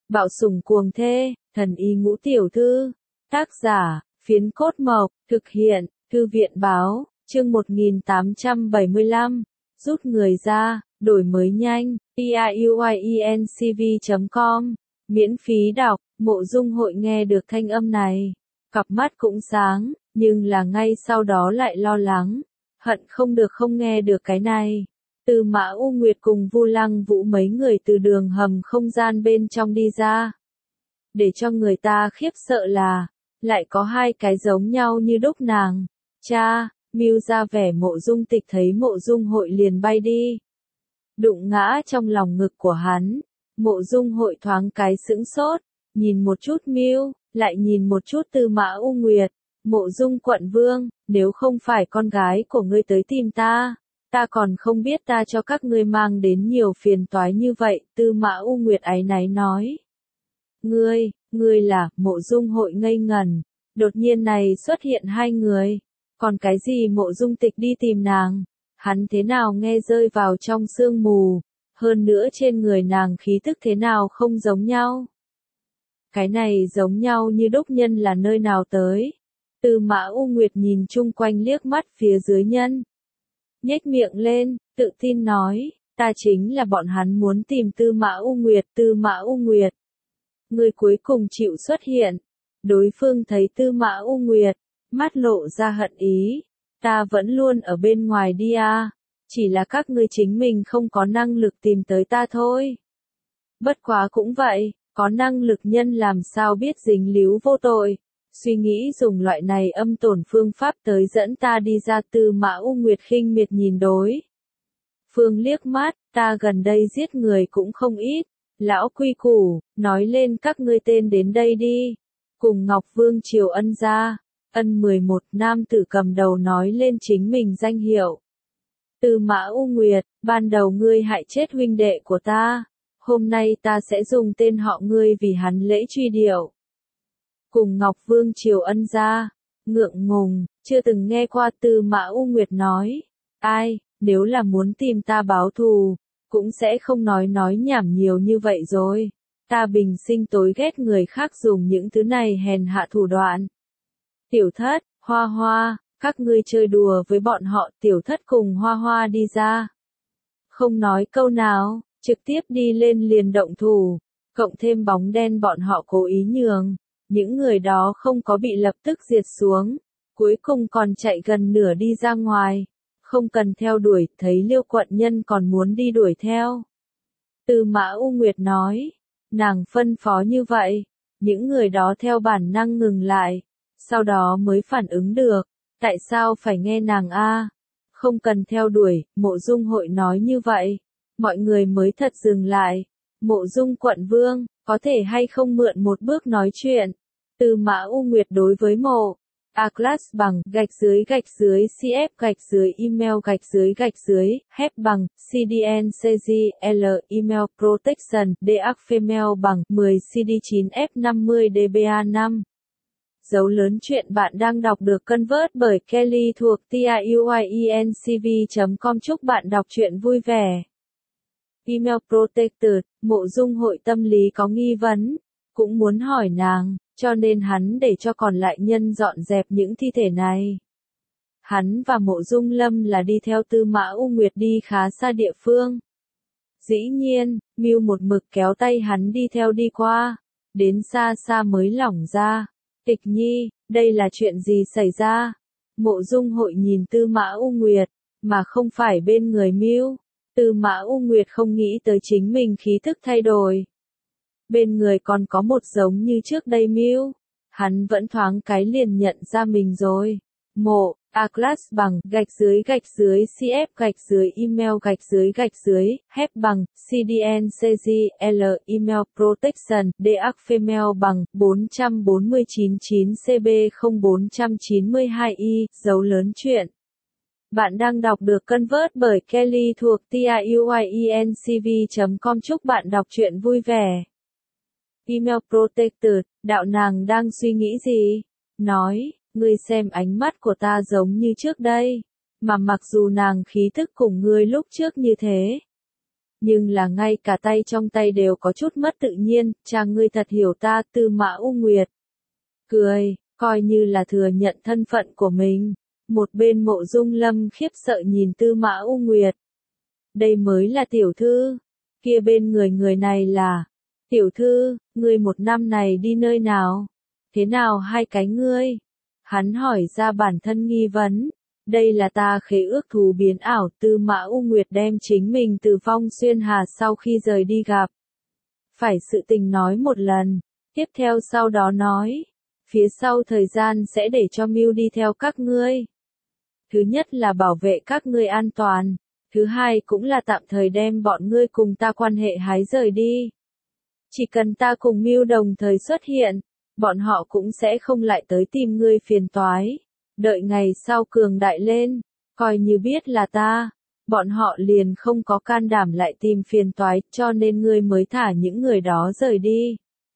Bạo sủng cuồng thê, thần y ngũ tiểu thư. Tác giả, Phiến Cốt Mộc, thực hiện, Thư viện báo, chương 1875. Rút người ra, đổi mới nhanh, piuyencv.com. Miễn phí đọc, Mộ Dung Hội nghe được thanh âm này. Cặp mắt cũng sáng, nhưng là ngay sau đó lại lo lắng. Hận không được không nghe được cái này. Tư Mã U Nguyệt cùng Vu Lăng Vũ mấy người từ đường hầm không gian bên trong đi ra. Để cho người ta khiếp sợ là, lại có hai cái giống nhau như đúc nàng. Cha, Mưu ra vẻ Mộ Dung Tịch thấy Mộ Dung Hội liền bay đi. Đụng ngã trong lòng ngực của hắn. Mộ Dung Hội thoáng cái sững sốt, nhìn một chút Mưu, lại nhìn một chút Tư Mã U Nguyệt. Mộ Dung quận vương, nếu không phải con gái của ngươi tới tìm ta, ta còn không biết ta cho các ngươi mang đến nhiều phiền toái như vậy, Tư Mã U Nguyệt áy náy nói. Ngươi là, Mộ Dung Hội ngây ngẩn, đột nhiên này xuất hiện hai người, còn cái gì Mộ Dung Tịch đi tìm nàng, hắn thế nào nghe rơi vào trong sương mù, hơn nữa trên người nàng khí tức thế nào không giống nhau. Cái này giống nhau như đúc nhân là nơi nào tới. Tư Mã U Nguyệt nhìn chung quanh liếc mắt phía dưới nhân. Nhếch miệng lên, tự tin nói, ta chính là bọn hắn muốn tìm Tư Mã U Nguyệt. Tư Mã U Nguyệt, người cuối cùng chịu xuất hiện. Đối phương thấy Tư Mã U Nguyệt, mắt lộ ra hận ý. Ta vẫn luôn ở bên ngoài đi à, chỉ là các ngươi chính mình không có năng lực tìm tới ta thôi. Bất quá cũng vậy, có năng lực nhân làm sao biết dính líu vô tội. Suy nghĩ dùng loại này âm tổn phương pháp tới dẫn ta đi ra. Tư Mã U Nguyệt khinh miệt nhìn đối phương liếc mắt, ta gần đây giết người cũng không ít. Lão quy củ, nói lên các ngươi tên đến đây đi. Cùng Ngọc Vương Triều Ân gia. Ân 11 nam tử cầm đầu nói lên chính mình danh hiệu. Tư Mã U Nguyệt, ban đầu ngươi hại chết huynh đệ của ta. Hôm nay ta sẽ dùng tên họ ngươi vì hắn lễ truy điệu. Cùng Ngọc Vương Triều Ân gia. Ngượng ngùng, chưa từng nghe qua. Tư Mã U Nguyệt nói. Ai, nếu là muốn tìm ta báo thù, cũng sẽ không nói nhảm nhiều như vậy rồi. Ta bình sinh tối ghét người khác dùng những thứ này hèn hạ thủ đoạn. Tiểu Thất, Hoa Hoa, các ngươi chơi đùa với bọn họ. Tiểu Thất cùng Hoa Hoa đi ra. Không nói câu nào, trực tiếp đi lên liền động thủ. Cộng thêm bóng đen bọn họ cố ý nhường. Những người đó không có bị lập tức diệt xuống. Cuối cùng còn chạy gần nửa đi ra ngoài. Không cần theo đuổi, thấy Liêu quận nhân còn muốn đi đuổi theo. Tư Mã U Nguyệt nói. Nàng phân phó như vậy. Những người đó theo bản năng ngừng lại. Sau đó mới phản ứng được. Tại sao phải nghe nàng a? Không cần theo đuổi, Mộ Dung Hội nói như vậy. Mọi người mới thật dừng lại. Mộ Dung quận vương, có thể hay không mượn một bước nói chuyện. Tư Mã U Nguyệt đối với Mộ A-class bằng __ cf email hép bằng cdncgl email protection deacfemail bằng 10 cd9 f50 dba5. Dấu lớn chuyện bạn đang đọc được convert bởi Kelly thuộc tiuyencv.com. Chúc bạn đọc truyện vui vẻ. Email protected, Mộ Dung Hội tâm lý có nghi vấn, cũng muốn hỏi nàng, cho nên hắn để cho còn lại nhân dọn dẹp những thi thể này. Hắn và Mộ Dung Lâm là đi theo Tư Mã U Nguyệt đi khá xa địa phương. Dĩ nhiên, Mưu một mực kéo tay hắn đi theo đi qua, đến xa xa mới lỏng ra. Tịch Nhi, đây là chuyện gì xảy ra? Mộ Dung Hội nhìn Tư Mã U Nguyệt, mà không phải bên người Mưu. Tư Mã U Nguyệt không nghĩ tới chính mình khí thức thay đổi. Bên người còn có một giống như trước đây Mưu. Hắn vẫn thoáng cái liền nhận ra mình rồi. Mộ A-class bằng _ cf email _ hép bằng cdncgl email protection deacfemail bằng 4499 cb 0492i. Dấu lớn chuyện bạn đang đọc được convert bởi Kelly thuộc tiuyencv.com. Chúc bạn đọc truyện vui vẻ. Email protected, đạo nàng đang suy nghĩ gì? Nói, ngươi xem ánh mắt của ta giống như trước đây, mà mặc dù nàng khí thức cùng ngươi lúc trước như thế, Nhưng là ngay cả tay trong tay đều có chút mất tự nhiên, cha ngươi thật hiểu ta, Tư Mã U Nguyệt. Cười, coi như là thừa nhận thân phận của mình. Một bên Mộ Dung Lâm khiếp sợ nhìn Tư Mã U Nguyệt. Đây mới là tiểu thư, kia bên người này là, tiểu thư, ngươi một năm này đi nơi nào? Thế nào hai cái ngươi? Hắn hỏi ra bản thân nghi vấn. Đây là ta khế ước thú biến ảo. Tư Mã U Nguyệt đem chính mình từ Phong Xuyên Hà sau khi rời đi gặp. Phải sự tình nói một lần. Tiếp theo sau đó nói. Phía sau thời gian sẽ để cho Mưu đi theo các ngươi. Thứ nhất là bảo vệ các ngươi an toàn. Thứ hai cũng là tạm thời đem bọn ngươi cùng ta quan hệ hái rời đi. Chỉ cần ta cùng Mưu đồng thời xuất hiện, bọn họ cũng sẽ không lại tới tìm ngươi phiền toái. Đợi ngày sau cường đại lên, coi như biết là ta, bọn họ liền không có can đảm lại tìm phiền toái, cho nên ngươi mới thả những người đó rời đi.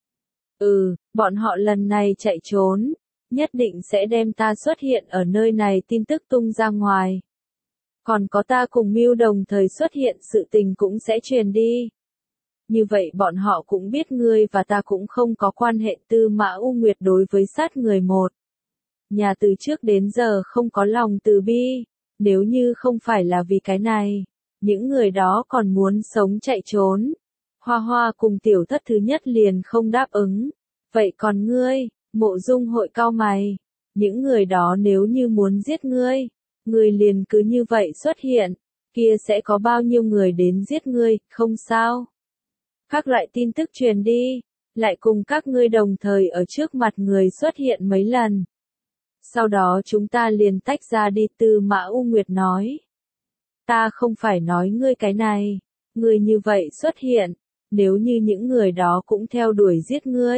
Bọn họ lần này chạy trốn, nhất định sẽ đem ta xuất hiện ở nơi này tin tức tung ra ngoài. Còn có ta cùng Mưu đồng thời xuất hiện sự tình cũng sẽ truyền đi. Như vậy bọn họ cũng biết ngươi và ta cũng không có quan hệ. Tư Mã U Nguyệt đối với sát người một nhà từ trước đến giờ không có lòng từ bi, nếu như không phải là vì cái này, những người đó còn muốn sống chạy trốn. Hoa Hoa cùng tiểu thất thứ nhất liền không đáp ứng. Vậy còn ngươi? Mộ Dung Hội cau mày. Những người đó nếu như muốn giết ngươi, ngươi liền cứ như vậy xuất hiện, kia sẽ có bao nhiêu người đến giết ngươi, không sao? Các loại tin tức truyền đi, lại cùng các ngươi đồng thời ở trước mặt người xuất hiện mấy lần. Sau đó chúng ta liền tách ra đi. Tư Mã U Nguyệt nói. Ta không phải nói ngươi cái này, ngươi như vậy xuất hiện, nếu như những người đó cũng theo đuổi giết ngươi,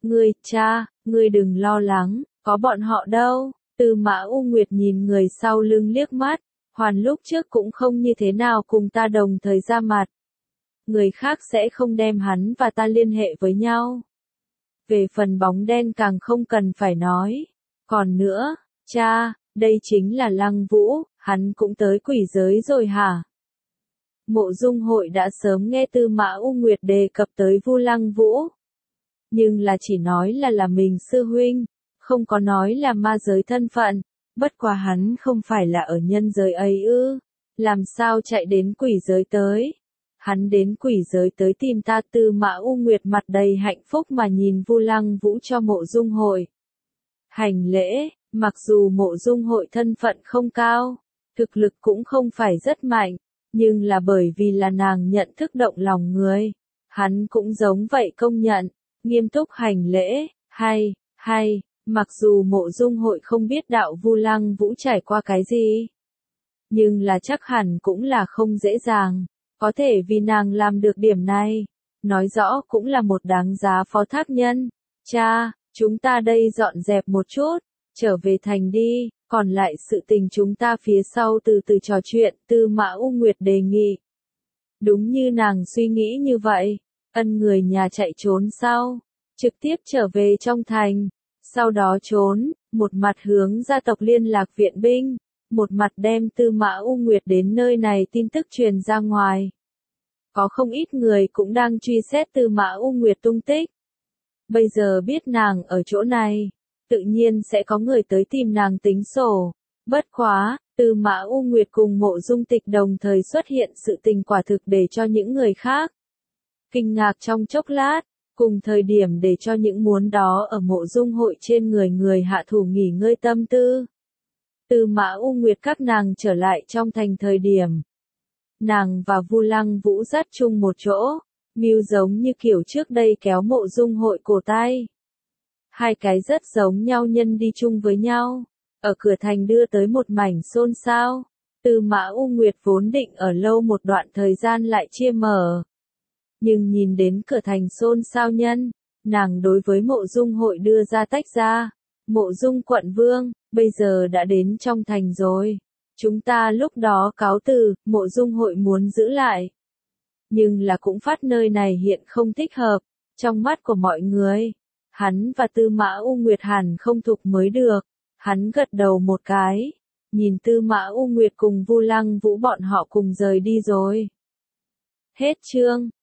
ngươi đừng lo lắng, có bọn họ đâu. Tư Mã U Nguyệt nhìn người sau lưng liếc mắt, Hoàn lúc trước cũng không như thế nào cùng ta đồng thời ra mặt. Người khác sẽ không đem hắn và ta liên hệ với nhau. Về phần bóng đen càng không cần phải nói. Còn nữa, cha, đây chính là Lăng Vũ, hắn cũng tới quỷ giới rồi hả? Mộ Dung Hội đã sớm nghe Tư Mã U Nguyệt đề cập tới Vu Lăng Vũ. Nhưng là chỉ nói là mình sư huynh, không có nói là ma giới thân phận, bất quá hắn không phải là ở nhân giới ấy ư, làm sao chạy đến quỷ giới tới? Hắn đến quỷ giới tới tìm ta. Tư Mã U Nguyệt mặt đầy hạnh phúc mà nhìn Vu Lăng Vũ cho Mộ Dung Hội hành lễ. Mặc dù Mộ Dung Hội thân phận không cao, thực lực cũng không phải rất mạnh, nhưng là bởi vì là nàng nhận thức động lòng người, hắn cũng giống vậy công nhận, nghiêm túc hành lễ. Hay, mặc dù Mộ Dung Hội không biết đạo Vu Lăng Vũ trải qua cái gì, nhưng là chắc hẳn cũng là không dễ dàng, có thể vì nàng làm được điểm này, nói rõ cũng là một đáng giá phó thác nhân. Cha, chúng ta đây dọn dẹp một chút, trở về thành đi, còn lại sự tình chúng ta phía sau từ từ trò chuyện. Tư Mã U Nguyệt đề nghị. Đúng như nàng suy nghĩ như vậy, người nhà chạy trốn sau, trực tiếp trở về trong thành, sau đó trốn, một mặt hướng gia tộc liên lạc viện binh, một mặt đem Tư Mã U Nguyệt đến nơi này tin tức truyền ra ngoài. Có không ít người cũng đang truy xét Tư Mã U Nguyệt tung tích. Bây giờ biết nàng ở chỗ này, tự nhiên sẽ có người tới tìm nàng tính sổ. Bất quá, Tư Mã U Nguyệt cùng Mộ Dung Tịch đồng thời xuất hiện sự tình quả thực để cho những người khác kinh ngạc trong chốc lát, cùng thời điểm để cho những muốn đó ở Mộ Dung Hội trên người hạ thủ nghỉ ngơi tâm tư. Tư Mã U Nguyệt các nàng trở lại trong thành thời điểm, nàng và Vu Lăng Vũ dắt chung một chỗ, Mưu giống như kiểu trước đây kéo Mộ Dung Hội cổ tay. Hai cái rất giống nhau nhân đi chung với nhau, ở cửa thành đưa tới một mảnh xôn xao. Tư Mã U Nguyệt vốn định ở lâu một đoạn thời gian lại chia mở. Nhưng nhìn đến cửa thành xôn xao nhân, nàng đối với Mộ Dung Hội đưa ra tách ra. Mộ Dung quận vương, bây giờ đã đến trong thành rồi. Chúng ta lúc đó cáo từ, Mộ Dung Hội muốn giữ lại. Nhưng là cũng phát nơi này hiện không thích hợp, trong mắt của mọi người. Hắn và Tư Mã U Nguyệt hẳn không thục mới được. Hắn gật đầu một cái, nhìn Tư Mã U Nguyệt cùng Vu Lăng Vũ bọn họ cùng rời đi rồi. Hết chương.